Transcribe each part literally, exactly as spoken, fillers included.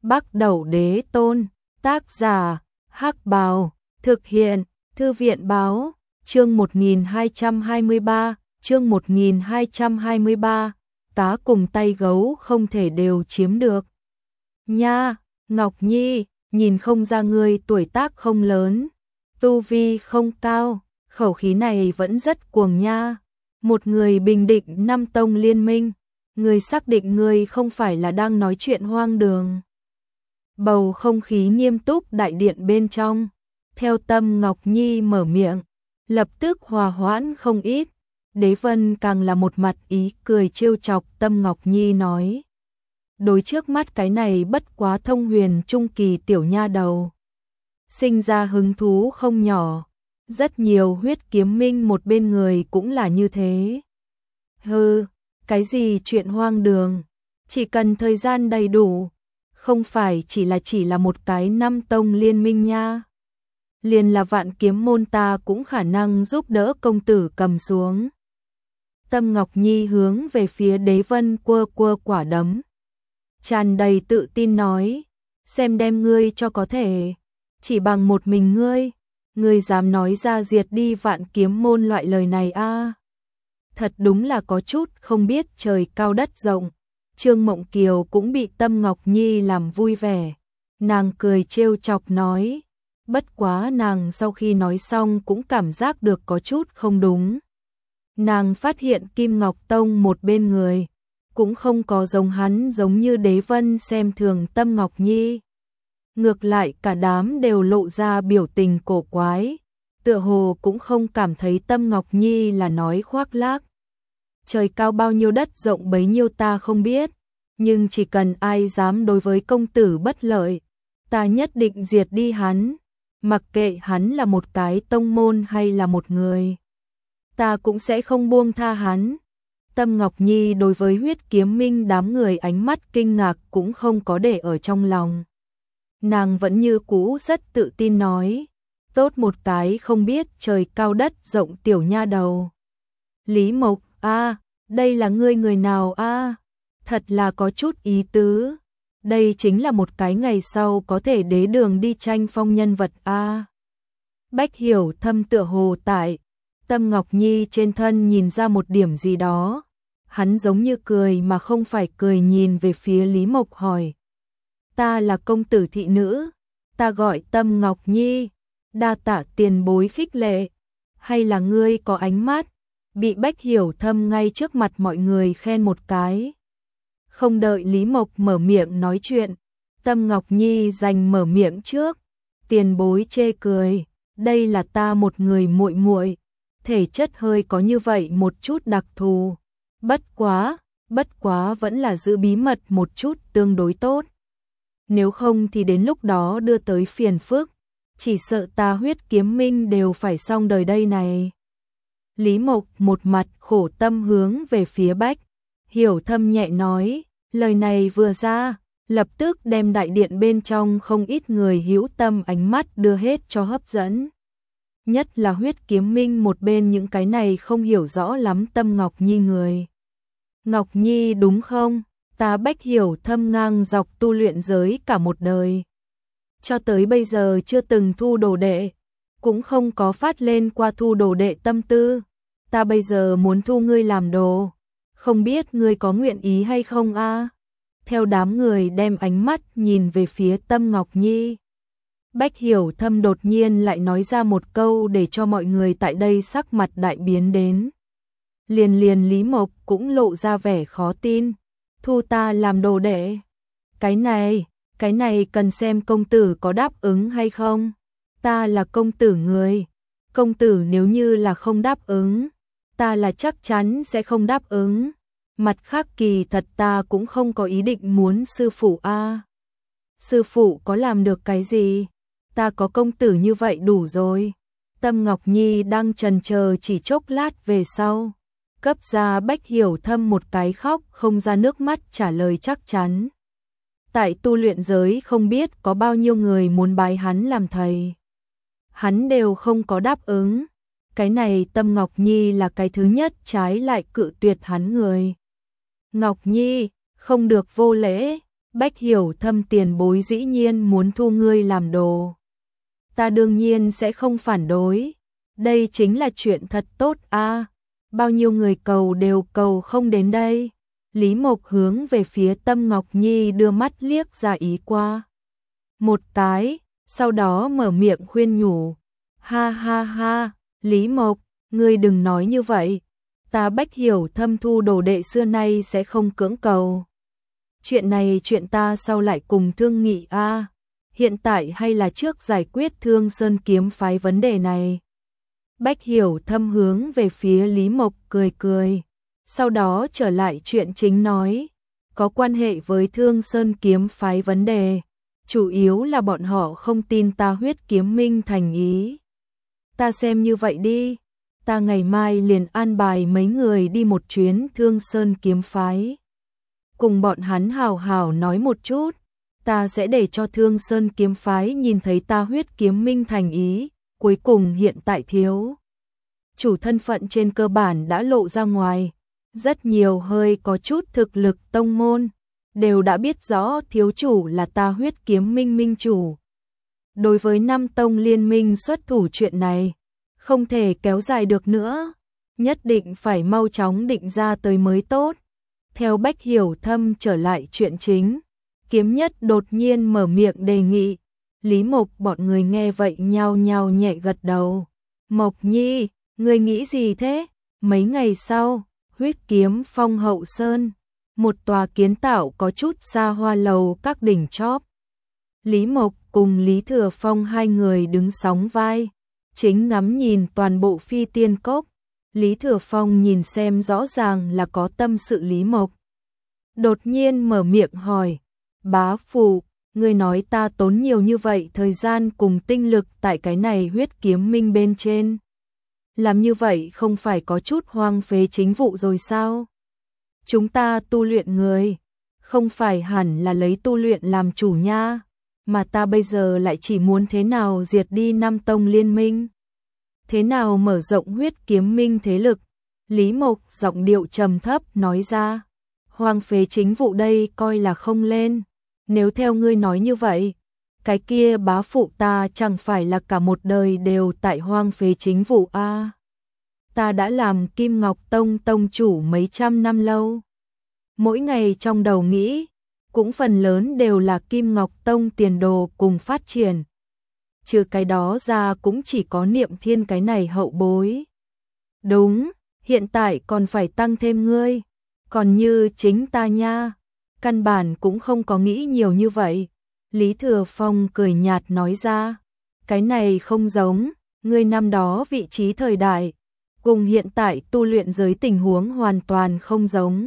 Bắc Đẩu Đế Tôn, tác giả, Hắc Bào, thực hiện, Thư viện Báo, chương một nghìn hai trăm hai mươi ba, chương một nghìn hai trăm hai mươi ba, cá cùng tay gấu không thể đều chiếm được. Nha, Ngọc Nhi, nhìn không ra ngươi tuổi tác không lớn, tu vi không cao, khẩu khí này vẫn rất cuồng nha. Một người bình định năm tông liên minh, người xác định ngươi không phải là đang nói chuyện hoang đường. Bầu không khí nghiêm túc đại điện bên trong, theo Tâm Ngọc Nhi mở miệng, lập tức hòa hoãn không ít. Đế Vân càng là một mặt ý cười trêu chọc Tâm Ngọc Nhi nói. Đối trước mắt cái này bất quá thông huyền trung kỳ tiểu nha đầu, sinh ra hứng thú không nhỏ. Rất nhiều huyết kiếm minh một bên người cũng là như thế. Hừ, cái gì chuyện hoang đường, chỉ cần thời gian đầy đủ, không phải chỉ là chỉ là một cái năm tông liên minh nha. Liền là vạn kiếm môn ta cũng khả năng giúp đỡ công tử cầm xuống. Tâm Ngọc Nhi hướng về phía Đế Vân quơ quơ quả đấm, tràn đầy tự tin nói, xem đem ngươi cho có thể, chỉ bằng một mình ngươi, ngươi dám nói ra diệt đi vạn kiếm môn loại lời này a? À? Thật đúng là có chút không biết trời cao đất rộng. Trương Mộng Kiều cũng bị Tâm Ngọc Nhi làm vui vẻ, nàng cười trêu chọc nói, bất quá nàng sau khi nói xong cũng cảm giác được có chút không đúng. Nàng phát hiện Kim Ngọc Tông một bên người, cũng không có giống hắn giống như Đế Vân xem thường Tâm Ngọc Nhi. Ngược lại cả đám đều lộ ra biểu tình cổ quái, tựa hồ cũng không cảm thấy Tâm Ngọc Nhi là nói khoác lác. Trời cao bao nhiêu đất rộng bấy nhiêu ta không biết, nhưng chỉ cần ai dám đối với công tử bất lợi, ta nhất định diệt đi hắn, mặc kệ hắn là một cái tông môn hay là một người, ta cũng sẽ không buông tha hắn. Tâm Ngọc Nhi đối với huyết kiếm minh đám người ánh mắt kinh ngạc cũng không có để ở trong lòng. Nàng vẫn như cũ rất tự tin nói, tốt một cái không biết trời cao đất rộng tiểu nha đầu. Lý Mộc, a, à, đây là ngươi người nào a? À? Thật là có chút ý tứ. Đây chính là một cái ngày sau có thể đế đường đi tranh phong nhân vật a. À? Bách Hiểu Thâm tựa hồ tại Tâm Ngọc Nhi trên thân nhìn ra một điểm gì đó. Hắn giống như cười mà không phải cười nhìn về phía Lý Mộc hỏi. Ta là công tử thị nữ, ta gọi Tâm Ngọc Nhi, đa tạ tiền bối khích lệ, hay là ngươi có ánh mắt? Bị Bách Hiểu Thâm ngay trước mặt mọi người khen một cái. Không đợi Lý Mộc mở miệng nói chuyện, Tâm Ngọc Nhi giành mở miệng trước. Tiền bối chê cười, đây là ta một người muội muội, thể chất hơi có như vậy một chút đặc thù. Bất quá, bất quá vẫn là giữ bí mật một chút tương đối tốt. Nếu không thì đến lúc đó đưa tới phiền phức, chỉ sợ ta huyết kiếm minh đều phải xong đời đây này. Lý Mộc một mặt khổ tâm hướng về phía Bách Hiểu Thâm nhẹ nói, lời này vừa ra, lập tức đem đại điện bên trong không ít người hữu tâm ánh mắt đưa hết cho hấp dẫn. Nhất là huyết kiếm minh một bên những cái này không hiểu rõ lắm Tâm Ngọc Nhi người. Ngọc Nhi đúng không? Ta Bách Hiểu Thâm ngang dọc tu luyện giới cả một đời, cho tới bây giờ chưa từng thu đồ đệ, cũng không có phát lên qua thu đồ đệ tâm tư. Ta bây giờ muốn thu ngươi làm đồ, không biết ngươi có nguyện ý hay không a? À? Theo đám người đem ánh mắt nhìn về phía Tâm Ngọc Nhi, Bách Hiểu Thâm đột nhiên lại nói ra một câu để cho mọi người tại đây sắc mặt đại biến đến. Liền liền Lý Mộc cũng lộ ra vẻ khó tin. Thu ta làm đồ đệ? Cái này, cái này cần xem công tử có đáp ứng hay không. Ta là công tử người, công tử nếu như là không đáp ứng, ta là chắc chắn sẽ không đáp ứng. Mặt khác kỳ thật ta cũng không có ý định muốn sư phụ a. À. Sư phụ có làm được cái gì? Ta có công tử như vậy đủ rồi. Tâm Ngọc Nhi đang chần chờ chỉ chốc lát về sau, cấp ra Bách Hiểu Thâm một cái khóc không ra nước mắt trả lời chắc chắn. Tại tu luyện giới không biết có bao nhiêu người muốn bái hắn làm thầy, hắn đều không có đáp ứng. Cái này Tâm Ngọc Nhi là cái thứ nhất trái lại cự tuyệt hắn người. Ngọc Nhi, không được vô lễ, Bách Hiểu Thâm tiền bối dĩ nhiên muốn thu ngươi làm đồ. Ta đương nhiên sẽ không phản đối. Đây chính là chuyện thật tốt a. Bao nhiêu người cầu đều cầu không đến đây. Lý Mộc hướng về phía Tâm Ngọc Nhi đưa mắt liếc ra ý qua một cái, sau đó mở miệng khuyên nhủ. Ha ha ha, Lý Mộc, ngươi đừng nói như vậy. Ta Bách Hiểu Thâm thu đồ đệ xưa nay sẽ không cưỡng cầu. Chuyện này chuyện ta sau lại cùng thương nghị a. Hiện tại hay là trước giải quyết Thương Sơn kiếm phái vấn đề này. Bách Hiểu Thâm hướng về phía Lý Mộc cười cười. Sau đó trở lại chuyện chính nói. Có quan hệ với Thương Sơn kiếm phái vấn đề. Chủ yếu là bọn họ không tin ta Huyết Kiếm Minh thành ý. Ta xem như vậy đi. Ta ngày mai liền an bài mấy người đi một chuyến Thương Sơn kiếm phái. Cùng bọn hắn hào hào nói một chút. Ta sẽ để cho Thương Sơn kiếm phái nhìn thấy ta Huyết Kiếm Minh thành ý. Cuối cùng hiện tại thiếu chủ thân phận trên cơ bản đã lộ ra ngoài. Rất nhiều hơi có chút thực lực tông môn đều đã biết rõ thiếu chủ là ta Huyết Kiếm Minh minh chủ. Đối với năm tông liên minh xuất thủ chuyện này, không thể kéo dài được nữa, nhất định phải mau chóng định ra tới mới tốt. Theo Bách Hiểu Thâm trở lại chuyện chính, Kiếm Nhất đột nhiên mở miệng đề nghị. Lý Mộc bọn người nghe vậy nhao nhao nhẹ gật đầu. Mộc Nhi, ngươi nghĩ gì thế? Mấy ngày sau, Huyết Kiếm Phong Hậu Sơn, một tòa kiến tạo có chút xa hoa lầu các đỉnh chóp. Lý Mộc cùng Lý Thừa Phong hai người đứng sóng vai, chính ngắm nhìn toàn bộ Phi Tiên Cốc. Lý Thừa Phong nhìn xem rõ ràng là có tâm sự Lý Mộc. Đột nhiên mở miệng hỏi, bá phụ, ngươi nói ta tốn nhiều như vậy thời gian cùng tinh lực tại cái này Huyết Kiếm Minh bên trên. Làm như vậy không phải có chút hoang phế chính vụ rồi sao? Chúng ta tu luyện người, không phải hẳn là lấy tu luyện làm chủ nha, mà ta bây giờ lại chỉ muốn thế nào diệt đi năm tông liên minh. Thế nào mở rộng Huyết Kiếm Minh thế lực? Lý Mộc giọng điệu trầm thấp nói ra, hoang phế chính vụ đây coi là không lên. Nếu theo ngươi nói như vậy, cái kia bá phụ ta chẳng phải là cả một đời đều tại hoang phế chính vụ a. À, ta đã làm Kim Ngọc Tông tông chủ mấy trăm năm lâu. Mỗi ngày trong đầu nghĩ, cũng phần lớn đều là Kim Ngọc Tông tiền đồ cùng phát triển. Trừ cái đó ra cũng chỉ có Niệm Thiên cái này hậu bối. Đúng, hiện tại còn phải tăng thêm ngươi. Còn như chính ta nha, căn bản cũng không có nghĩ nhiều như vậy. Lý Thừa Phong cười nhạt nói ra, cái này không giống, ngươi năm đó vị trí thời đại, cùng hiện tại tu luyện giới tình huống hoàn toàn không giống.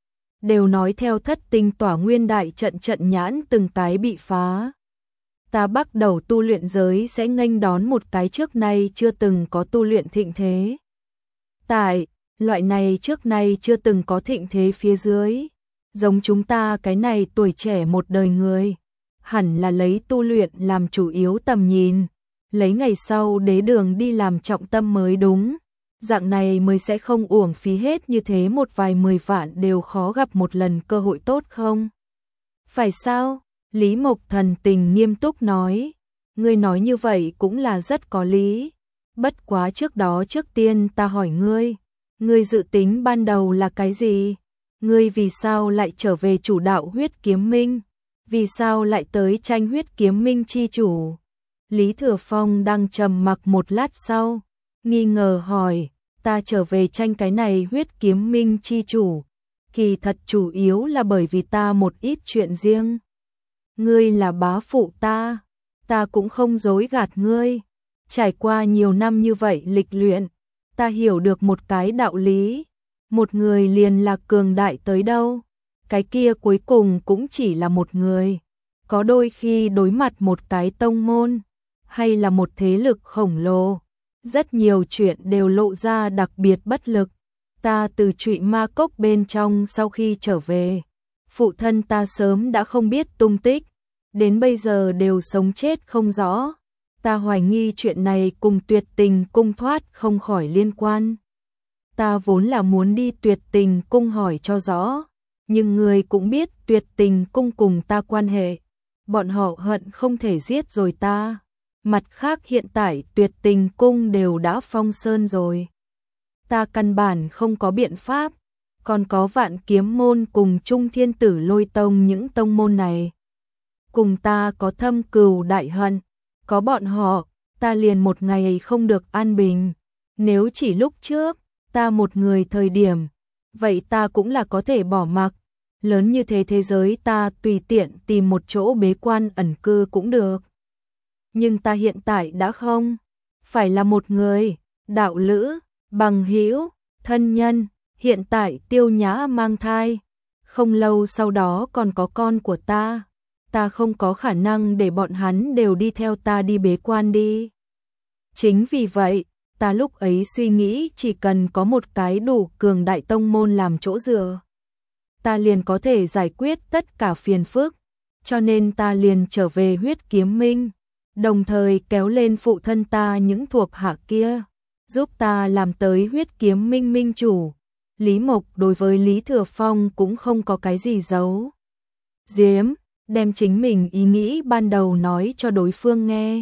Đều nói theo thất tinh tỏa nguyên đại trận trận nhãn từng cái bị phá. Ta bắt đầu tu luyện giới sẽ nghênh đón một cái trước nay chưa từng có tu luyện thịnh thế. Tại, loại này trước nay chưa từng có thịnh thế phía dưới, giống chúng ta cái này tuổi trẻ một đời người, hẳn là lấy tu luyện làm chủ yếu tầm nhìn, lấy ngày sau đế đường đi làm trọng tâm mới đúng. Dạng này mới sẽ không uổng phí hết như thế một vài mười vạn đều khó gặp một lần cơ hội tốt không? Phải sao? Lý Mộc thần tình nghiêm túc nói. Ngươi nói như vậy cũng là rất có lý. Bất quá trước đó trước tiên ta hỏi ngươi. Ngươi dự tính ban đầu là cái gì? Ngươi vì sao lại trở về chủ đạo Huyết Kiếm Minh? Vì sao lại tới tranh Huyết Kiếm Minh chi chủ? Lý Thừa Phong đang trầm mặc một lát sau, nghi ngờ hỏi, ta trở về tranh cái này Huyết Kiếm Minh chi chủ, kỳ thật chủ yếu là bởi vì ta một ít chuyện riêng. Ngươi là bá phụ ta, ta cũng không dối gạt ngươi. Trải qua nhiều năm như vậy lịch luyện, ta hiểu được một cái đạo lý, một người liền là cường đại tới đâu, cái kia cuối cùng cũng chỉ là một người. Có đôi khi đối mặt một cái tông môn, hay là một thế lực khổng lồ, rất nhiều chuyện đều lộ ra đặc biệt bất lực. Ta từ Trụy Ma Cốc bên trong sau khi trở về, phụ thân ta sớm đã không biết tung tích, đến bây giờ đều sống chết không rõ. Ta hoài nghi chuyện này cùng Tuyệt Tình Cung thoát không khỏi liên quan. Ta vốn là muốn đi Tuyệt Tình Cung hỏi cho rõ, Nhưng ngươi cũng biết Tuyệt Tình cung cùng ta quan hệ, bọn họ hận không thể giết rồi ta. Mặt khác hiện tại Tuyệt Tình cung đều đã phong sơn rồi. Ta căn bản không có biện pháp, còn có Vạn Kiếm môn cùng Trung Thiên Tử Lôi tông, những tông môn này cùng ta có thâm cừu đại hận, có bọn họ, ta liền một ngày không được an bình. Nếu chỉ lúc trước, ta một người thời điểm, vậy ta cũng là có thể bỏ mặc. Lớn như thế thế giới ta tùy tiện tìm một chỗ bế quan ẩn cư cũng được. Nhưng ta hiện tại đã không, phải là một người, đạo lữ, bằng hữu, thân nhân, hiện tại Tiêu Nhã mang thai, không lâu sau đó còn có con của ta. Ta không có khả năng để bọn hắn đều đi theo ta đi bế quan đi. Chính vì vậy, ta lúc ấy suy nghĩ chỉ cần có một cái đủ cường đại tông môn làm chỗ dựa, ta liền có thể giải quyết tất cả phiền phức, cho nên ta liền trở về Huyết Kiếm Minh, đồng thời kéo lên phụ thân ta những thuộc hạ kia, giúp ta làm tới Huyết Kiếm Minh minh chủ. Lý Mộc đối với Lý Thừa Phong cũng không có cái gì giấu giếm, đem chính mình ý nghĩ ban đầu nói cho đối phương nghe.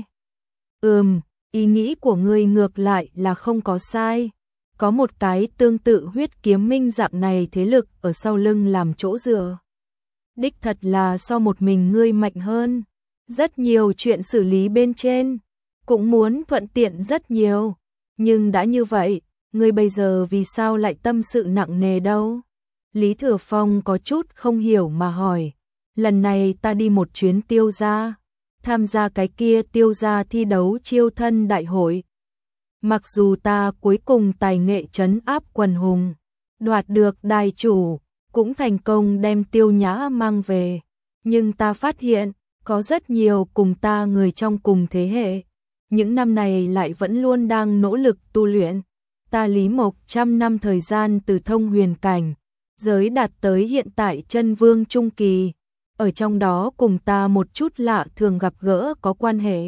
Ừm, ý nghĩ của ngươi ngược lại là không có sai. Có một cái tương tự Huyết Kiếm Minh dạng này thế lực ở sau lưng làm chỗ dựa, đích thật là so một mình ngươi mạnh hơn. Rất nhiều chuyện xử lý bên trên cũng muốn thuận tiện rất nhiều. Nhưng đã như vậy, ngươi bây giờ vì sao lại tâm sự nặng nề đâu? Lý Thừa Phong có chút không hiểu mà hỏi. Lần này ta đi một chuyến Tiêu gia, tham gia cái kia Tiêu gia thi đấu chiêu thân đại hội. Mặc dù ta cuối cùng tài nghệ trấn áp quần hùng, đoạt được đài chủ, cũng thành công đem Tiêu Nhã mang về, nhưng ta phát hiện có rất nhiều cùng ta người trong cùng thế hệ, những năm này lại vẫn luôn đang nỗ lực tu luyện. Ta Lý Mộc trăm năm thời gian từ thông huyền cảnh, giới đạt tới hiện tại chân vương trung kỳ, ở trong đó cùng ta một chút lạ thường gặp gỡ có quan hệ.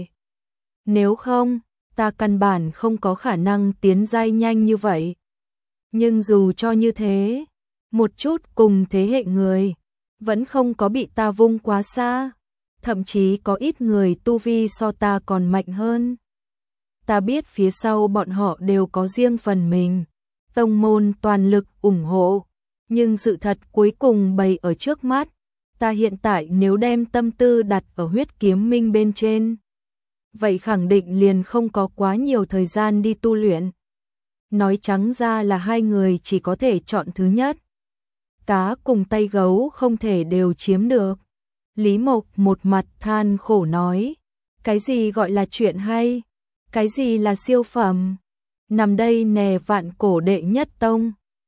Nếu không, ta căn bản không có khả năng tiến giai nhanh như vậy. Nhưng dù cho như thế, một chút cùng thế hệ người vẫn không có bị ta vung quá xa, thậm chí có ít người tu vi so ta còn mạnh hơn. Ta biết phía sau bọn họ đều có riêng phần mình, tông môn toàn lực ủng hộ, nhưng sự thật cuối cùng bày ở trước mắt. Ta hiện tại nếu đem tâm tư đặt ở Huyết Kiếm Minh bên trên, vậy khẳng định liền không có quá nhiều thời gian đi tu luyện. Nói trắng ra là hai người chỉ có thể chọn thứ nhất. Cá cùng tay gấu không thể đều chiếm được. Lý Mộc một mặt than khổ nói, cái gì gọi là chuyện hay, cái gì là siêu phẩm. Nằm đây nè Vạn Cổ đệ nhất tông,